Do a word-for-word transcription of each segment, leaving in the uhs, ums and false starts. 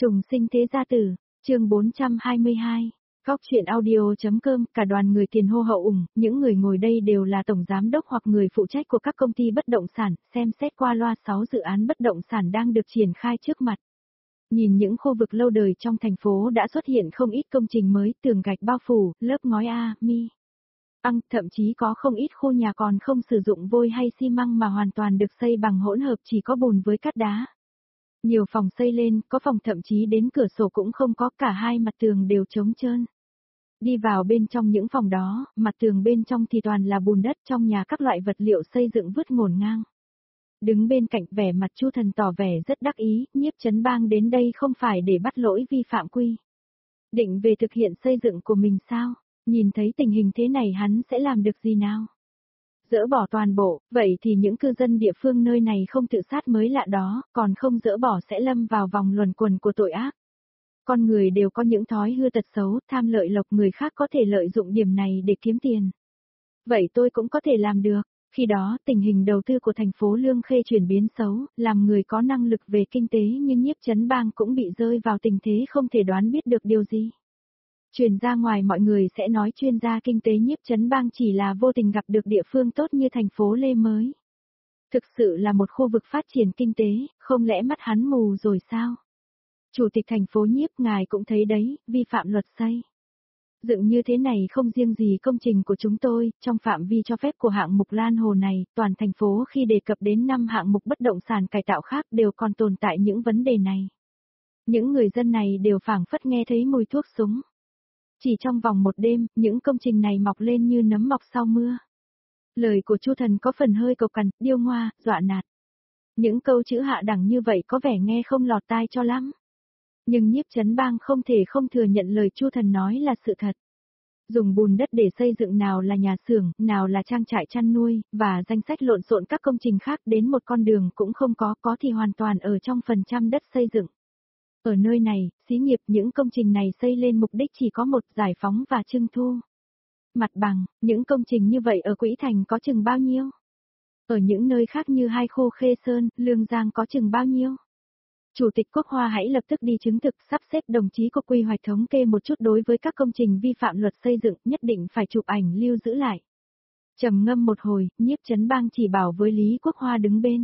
Trùng sinh thế gia tử, chương bốn trăm hai mươi hai. Góc truyện audio.com, cả đoàn người tiền hô hậu ủng, những người ngồi đây đều là tổng giám đốc hoặc người phụ trách của các công ty bất động sản, xem xét qua loa sáu dự án bất động sản đang được triển khai trước mặt. Nhìn những khu vực lâu đời trong thành phố đã xuất hiện không ít công trình mới, tường gạch bao phủ, lớp ngói A, mi. Ăng, thậm chí có không ít khu nhà còn không sử dụng vôi hay xi măng mà hoàn toàn được xây bằng hỗn hợp chỉ có bùn với cát đá. Nhiều phòng xây lên, có phòng thậm chí đến cửa sổ cũng không có, cả hai mặt tường đều trống trơn. Đi vào bên trong những phòng đó, mặt tường bên trong thì toàn là bùn đất, trong nhà các loại vật liệu xây dựng vứt ngổn ngang. Đứng bên cạnh vẻ mặt Chu Thần tỏ vẻ rất đắc ý, Nhiếp Chấn Bang đến đây không phải để bắt lỗi vi phạm quy định về thực hiện xây dựng của mình sao? Nhìn thấy tình hình thế này hắn sẽ làm được gì nào? Dỡ bỏ toàn bộ, vậy thì những cư dân địa phương nơi này không tự sát mới lạ đó, còn không dỡ bỏ sẽ lâm vào vòng luẩn quẩn của tội ác. Con người đều có những thói hư tật xấu, tham lợi lộc, người khác có thể lợi dụng điểm này để kiếm tiền. Vậy tôi cũng có thể làm được. Khi đó, tình hình đầu tư của thành phố Lương Khê chuyển biến xấu, làm người có năng lực về kinh tế như Nhiếp Chấn Bang cũng bị rơi vào tình thế không thể đoán biết được điều gì. Truyền ra ngoài mọi người sẽ nói chuyên gia kinh tế Nhiếp Chấn Bang chỉ là vô tình gặp được địa phương tốt như thành phố Lê mới. Thực sự là một khu vực phát triển kinh tế, không lẽ mắt hắn mù rồi sao? Chủ tịch thành phố Nhiếp, ngài cũng thấy đấy, vi phạm luật xây dựng như thế này không riêng gì công trình của chúng tôi, trong phạm vi cho phép của hạng mục Lan Hồ này, toàn thành phố khi đề cập đến năm hạng mục bất động sản cải tạo khác đều còn tồn tại những vấn đề này. Những người dân này đều phảng phất nghe thấy mùi thuốc súng. Chỉ trong vòng một đêm, những công trình này mọc lên như nấm mọc sau mưa. Lời của Chu Thần có phần hơi cộc cằn, điêu ngoa, dọa nạt. Những câu chữ hạ đẳng như vậy có vẻ nghe không lọt tai cho lắm. Nhưng Nhiếp Chấn Bang không thể không thừa nhận lời Chu Thần nói là sự thật. Dùng bùn đất để xây dựng nào là nhà xưởng, nào là trang trại chăn nuôi, và danh sách lộn xộn các công trình khác đến một con đường cũng không có, có thì hoàn toàn ở trong phần trăm đất xây dựng. Ở nơi này, xí nghiệp những công trình này xây lên mục đích chỉ có một, giải phóng và trưng thu mặt bằng, những công trình như vậy ở Quỹ Thành có chừng bao nhiêu? Ở những nơi khác như hai khu Khê Sơn, Lương Giang có chừng bao nhiêu? Chủ tịch Quốc Hoa hãy lập tức đi chứng thực sắp xếp đồng chí cục quy hoạch thống kê một chút đối với các công trình vi phạm luật xây dựng, nhất định phải chụp ảnh lưu giữ lại. Trầm ngâm một hồi, Nhiếp Chấn Bang chỉ bảo với Lý Quốc Hoa đứng bên.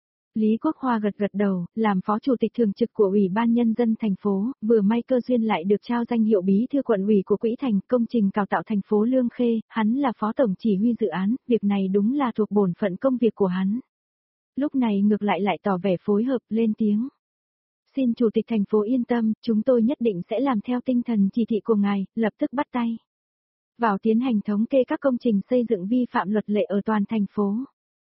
Lý Quốc Hoa gật gật đầu, làm phó chủ tịch thường trực của Ủy ban Nhân dân thành phố, vừa may cơ duyên lại được trao danh hiệu bí thư quận ủy của Quỹ Thành, công trình cải tạo thành phố Lương Khê, hắn là phó tổng chỉ huy dự án, việc này đúng là thuộc bổn phận công việc của hắn. Lúc này ngược lại lại tỏ vẻ phối hợp, lên tiếng. Xin chủ tịch thành phố yên tâm, chúng tôi nhất định sẽ làm theo tinh thần chỉ thị của ngài, lập tức bắt tay vào tiến hành thống kê các công trình xây dựng vi phạm luật lệ ở toàn thành phố.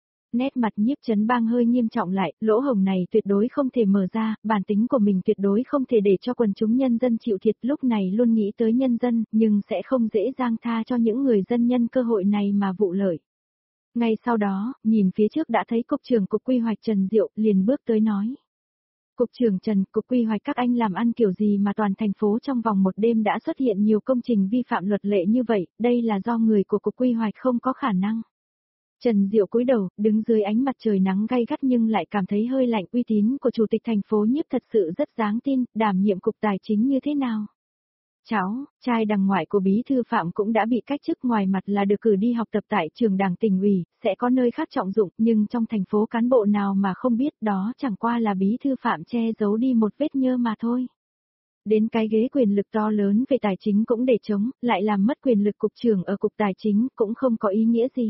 Nét mặt Nhiếp Chấn Bang hơi nghiêm trọng lại, lỗ hổng này tuyệt đối không thể mở ra, bản tính của mình tuyệt đối không thể để cho quần chúng nhân dân chịu thiệt, lúc này luôn nghĩ tới nhân dân, nhưng sẽ không dễ dàng tha cho những người dân nhân cơ hội này mà vụ lợi. Ngay sau đó, nhìn phía trước đã thấy Cục trưởng Cục Quy hoạch Trần Diệu, liền bước tới nói. Cục trưởng Trần, Cục Quy hoạch các anh làm ăn kiểu gì mà toàn thành phố trong vòng một đêm đã xuất hiện nhiều công trình vi phạm luật lệ như vậy, đây là do người của Cục Quy hoạch không có khả năng. Trần Diệu cúi đầu, đứng dưới ánh mặt trời nắng gay gắt nhưng lại cảm thấy hơi lạnh, uy tín của chủ tịch thành phố Nhiếp thật sự rất đáng tin, đảm nhiệm cục tài chính như thế nào? Cháu, trai đằng ngoại của bí thư Phạm cũng đã bị cách chức, ngoài mặt là được cử đi học tập tại trường đảng tỉnh ủy, sẽ có nơi khác trọng dụng, nhưng trong thành phố cán bộ nào mà không biết đó chẳng qua là bí thư Phạm che giấu đi một vết nhơ mà thôi. Đến cái ghế quyền lực to lớn về tài chính cũng để chống, lại làm mất quyền lực cục trưởng ở cục tài chính cũng không có ý nghĩa gì.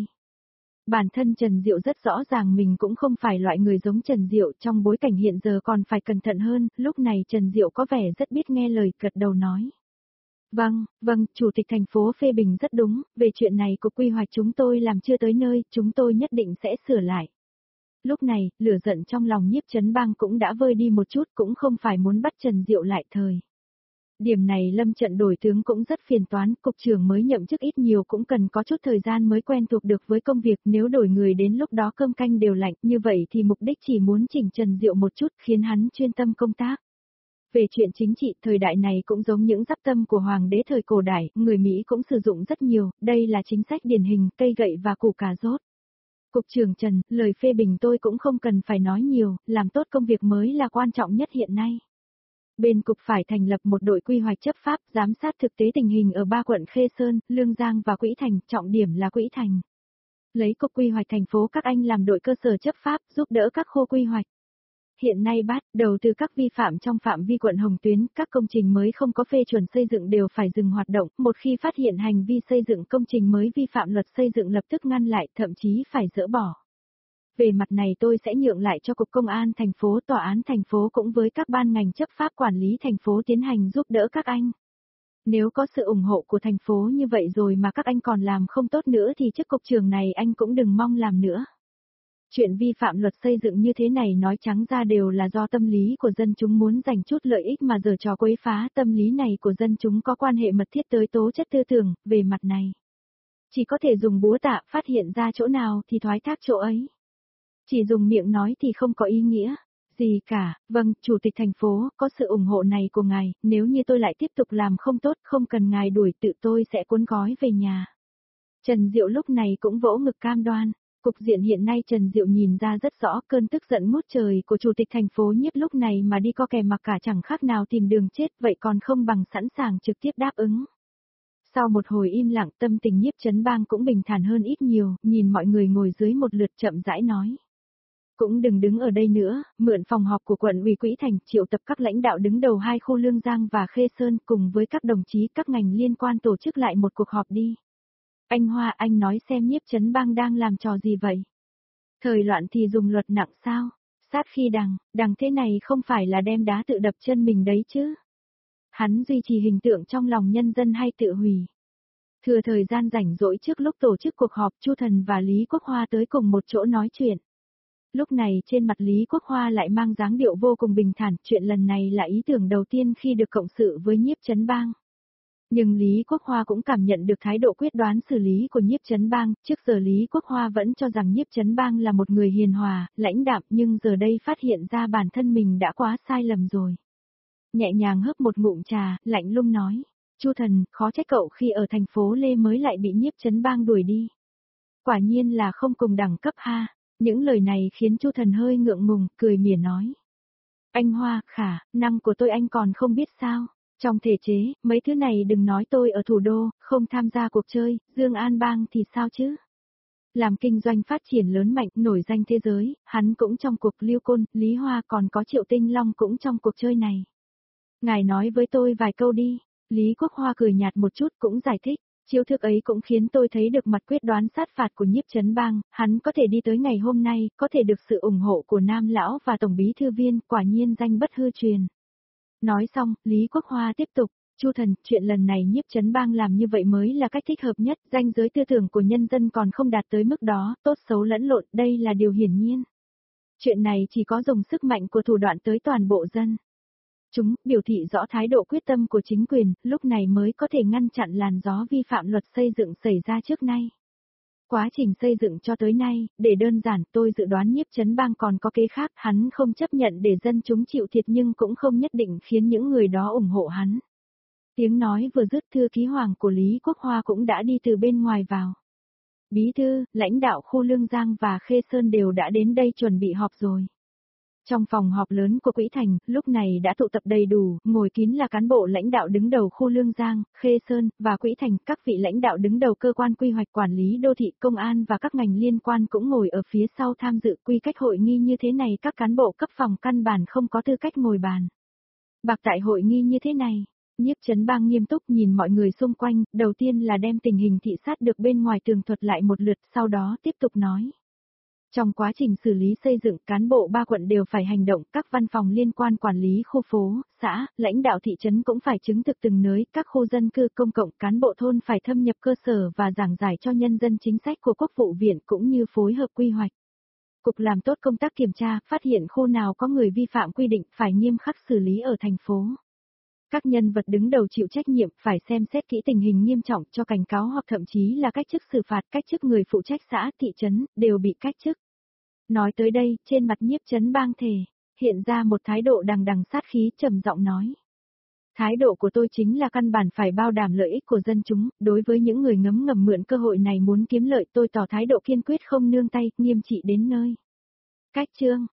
Bản thân Trần Diệu rất rõ ràng mình cũng không phải loại người giống Trần Diệu, trong bối cảnh hiện giờ còn phải cẩn thận hơn, lúc này Trần Diệu có vẻ rất biết nghe lời, gật đầu nói. Vâng, vâng, chủ tịch thành phố phê bình rất đúng, về chuyện này cục quy hoạch chúng tôi làm chưa tới nơi, chúng tôi nhất định sẽ sửa lại. Lúc này, lửa giận trong lòng Nhiếp Chấn Bang cũng đã vơi đi một chút, cũng không phải muốn bắt Trần Diệu lại thời. Điểm này lâm trận đổi tướng cũng rất phiền toán, cục trưởng mới nhậm chức ít nhiều cũng cần có chút thời gian mới quen thuộc được với công việc, nếu đổi người đến lúc đó cơm canh đều lạnh, như vậy thì mục đích chỉ muốn chỉnh Trần Diệu một chút khiến hắn chuyên tâm công tác. Về chuyện chính trị, thời đại này cũng giống những giáp tâm của hoàng đế thời cổ đại, người Mỹ cũng sử dụng rất nhiều, đây là chính sách điển hình, cây gậy và củ cà rốt. Cục trưởng Trần, lời phê bình tôi cũng không cần phải nói nhiều, làm tốt công việc mới là quan trọng nhất hiện nay. Bên cục phải thành lập một đội quy hoạch chấp pháp, giám sát thực tế tình hình ở ba quận Khê Sơn, Lương Giang và Quỹ Thành, trọng điểm là Quỹ Thành. Lấy cục quy hoạch thành phố các anh làm đội cơ sở chấp pháp, giúp đỡ các khu quy hoạch. Hiện nay bắt đầu từ các vi phạm trong phạm vi quận Hồng Tuyến, các công trình mới không có phê chuẩn xây dựng đều phải dừng hoạt động, một khi phát hiện hành vi xây dựng công trình mới vi phạm luật xây dựng lập tức ngăn lại, thậm chí phải dỡ bỏ. Về mặt này tôi sẽ nhượng lại cho Cục Công an thành phố, Tòa án thành phố cũng với các ban ngành chấp pháp quản lý thành phố tiến hành giúp đỡ các anh. Nếu có sự ủng hộ của thành phố như vậy rồi mà các anh còn làm không tốt nữa thì chức cục trưởng này anh cũng đừng mong làm nữa. Chuyện vi phạm luật xây dựng như thế này nói trắng ra đều là do tâm lý của dân chúng muốn giành chút lợi ích mà giở trò quấy phá, tâm lý này của dân chúng có quan hệ mật thiết tới tố chất tư tưởng, về mặt này. Chỉ có thể dùng búa tạ phát hiện ra chỗ nào thì thoái thác chỗ ấy. Chỉ dùng miệng nói thì không có ý nghĩa gì cả. Vâng, Chủ tịch thành phố, có sự ủng hộ này của ngài, nếu như tôi lại tiếp tục làm không tốt, không cần ngài đuổi, tự tôi sẽ cuốn gói về nhà. Trần Diệu lúc này cũng vỗ ngực cam đoan. Cục diện hiện nay Trần Diệu nhìn ra rất rõ cơn tức giận ngút trời của Chủ tịch thành phố Nhiếp lúc này mà đi co kè mặc cả chẳng khác nào tìm đường chết, vậy còn không bằng sẵn sàng trực tiếp đáp ứng. Sau một hồi im lặng, tâm tình Nhiếp Chấn Bang cũng bình thản hơn ít nhiều, nhìn mọi người ngồi dưới một lượt chậm rãi nói. Cũng đừng đứng ở đây nữa, mượn phòng họp của quận ủy Quỹ Thành, triệu tập các lãnh đạo đứng đầu hai khu Lương Giang và Khê Sơn cùng với các đồng chí các ngành liên quan tổ chức lại một cuộc họp đi. Anh Hoa, anh nói xem Nhiếp Chấn Bang đang làm trò gì vậy? Thời loạn thì dùng luật nặng sao? Sát khi đằng, đằng thế này không phải là đem đá tự đập chân mình đấy chứ? Hắn duy trì hình tượng trong lòng nhân dân hay tự hủy? Thừa thời gian rảnh rỗi trước lúc tổ chức cuộc họp, Chu Thần và Lý Quốc Hoa tới cùng một chỗ nói chuyện. Lúc này trên mặt Lý Quốc Hoa lại mang dáng điệu vô cùng bình thản, chuyện lần này là ý tưởng đầu tiên khi được cộng sự với Nhiếp Chấn Bang. Nhưng Lý Quốc Hoa cũng cảm nhận được thái độ quyết đoán xử lý của Nhiếp Chấn Bang, trước giờ Lý Quốc Hoa vẫn cho rằng Nhiếp Chấn Bang là một người hiền hòa, lãnh đạm, nhưng giờ đây phát hiện ra bản thân mình đã quá sai lầm rồi. Nhẹ nhàng hớp một ngụm trà, lạnh lùng nói, Chu Thần, khó trách cậu khi ở thành phố Lê mới lại bị Nhiếp Chấn Bang đuổi đi. Quả nhiên là không cùng đẳng cấp ha. Những lời này khiến Chu Thần hơi ngượng ngùng, cười mỉa nói. Anh Hoa, khả, năng của tôi anh còn không biết sao. Trong thể chế, mấy thứ này đừng nói tôi ở thủ đô, không tham gia cuộc chơi, Dương An Bang thì sao chứ? Làm kinh doanh phát triển lớn mạnh, nổi danh thế giới, hắn cũng trong cuộc Lưu Côn, Lý Hoa còn có Triệu Tinh Long cũng trong cuộc chơi này. Ngài nói với tôi vài câu đi. Lý Quốc Hoa cười nhạt một chút cũng giải thích. Chiêu thức ấy cũng khiến tôi thấy được mặt quyết đoán sát phạt của Nhiếp Chấn Bang, hắn có thể đi tới ngày hôm nay, có thể được sự ủng hộ của Nam Lão và Tổng Bí Thư Viên, quả nhiên danh bất hư truyền. Nói xong, Lý Quốc Hoa tiếp tục, Chu Thần, chuyện lần này Nhiếp Chấn Bang làm như vậy mới là cách thích hợp nhất, ranh giới tư tưởng của nhân dân còn không đạt tới mức đó, tốt xấu lẫn lộn, đây là điều hiển nhiên. Chuyện này chỉ có dùng sức mạnh của thủ đoạn tới toàn bộ dân. Chúng biểu thị rõ thái độ quyết tâm của chính quyền, lúc này mới có thể ngăn chặn làn gió vi phạm luật xây dựng xảy ra trước nay. Quá trình xây dựng cho tới nay, để đơn giản tôi dự đoán Nhiếp Chấn Bang còn có kế khác, hắn không chấp nhận để dân chúng chịu thiệt nhưng cũng không nhất định khiến những người đó ủng hộ hắn. Tiếng nói vừa dứt, thư ký hoàng của Lý Quốc Hoa cũng đã đi từ bên ngoài vào. Bí thư, lãnh đạo khu Lương Giang và Khê Sơn đều đã đến đây chuẩn bị họp rồi. Trong phòng họp lớn của Quỹ Thành, lúc này đã tụ tập đầy đủ, ngồi kín là cán bộ lãnh đạo đứng đầu khu Lương Giang, Khê Sơn, và Quỹ Thành, các vị lãnh đạo đứng đầu cơ quan quy hoạch quản lý đô thị, công an và các ngành liên quan cũng ngồi ở phía sau tham dự quy cách hội nghi như thế này các cán bộ cấp phòng căn bản không có tư cách ngồi bàn. Bạc tại hội nghi như thế này, Nhiếp Chấn Bang nghiêm túc nhìn mọi người xung quanh, đầu tiên là đem tình hình thị sát được bên ngoài tường thuật lại một lượt, sau đó tiếp tục nói. Trong quá trình xử lý xây dựng, cán bộ ba quận đều phải hành động, các văn phòng liên quan quản lý khu phố, xã, lãnh đạo thị trấn cũng phải chứng thực từng nơi, các khu dân cư công cộng, cán bộ thôn phải thâm nhập cơ sở và giảng giải cho nhân dân chính sách của Quốc vụ viện cũng như phối hợp quy hoạch. Cục làm tốt công tác kiểm tra, phát hiện khu nào có người vi phạm quy định phải nghiêm khắc xử lý ở thành phố. Các nhân vật đứng đầu chịu trách nhiệm phải xem xét kỹ tình hình nghiêm trọng cho cảnh cáo hoặc thậm chí là cách chức xử phạt, cách chức người phụ trách xã, thị trấn, đều bị cách chức. Nói tới đây, trên mặt Nhiếp Chấn Bang thể, hiện ra một thái độ đằng đằng sát khí trầm giọng nói. Thái độ của tôi chính là căn bản phải bảo đảm lợi ích của dân chúng, đối với những người ngấm ngầm mượn cơ hội này muốn kiếm lợi tôi tỏ thái độ kiên quyết không nương tay, nghiêm trị đến nơi. Cách chương,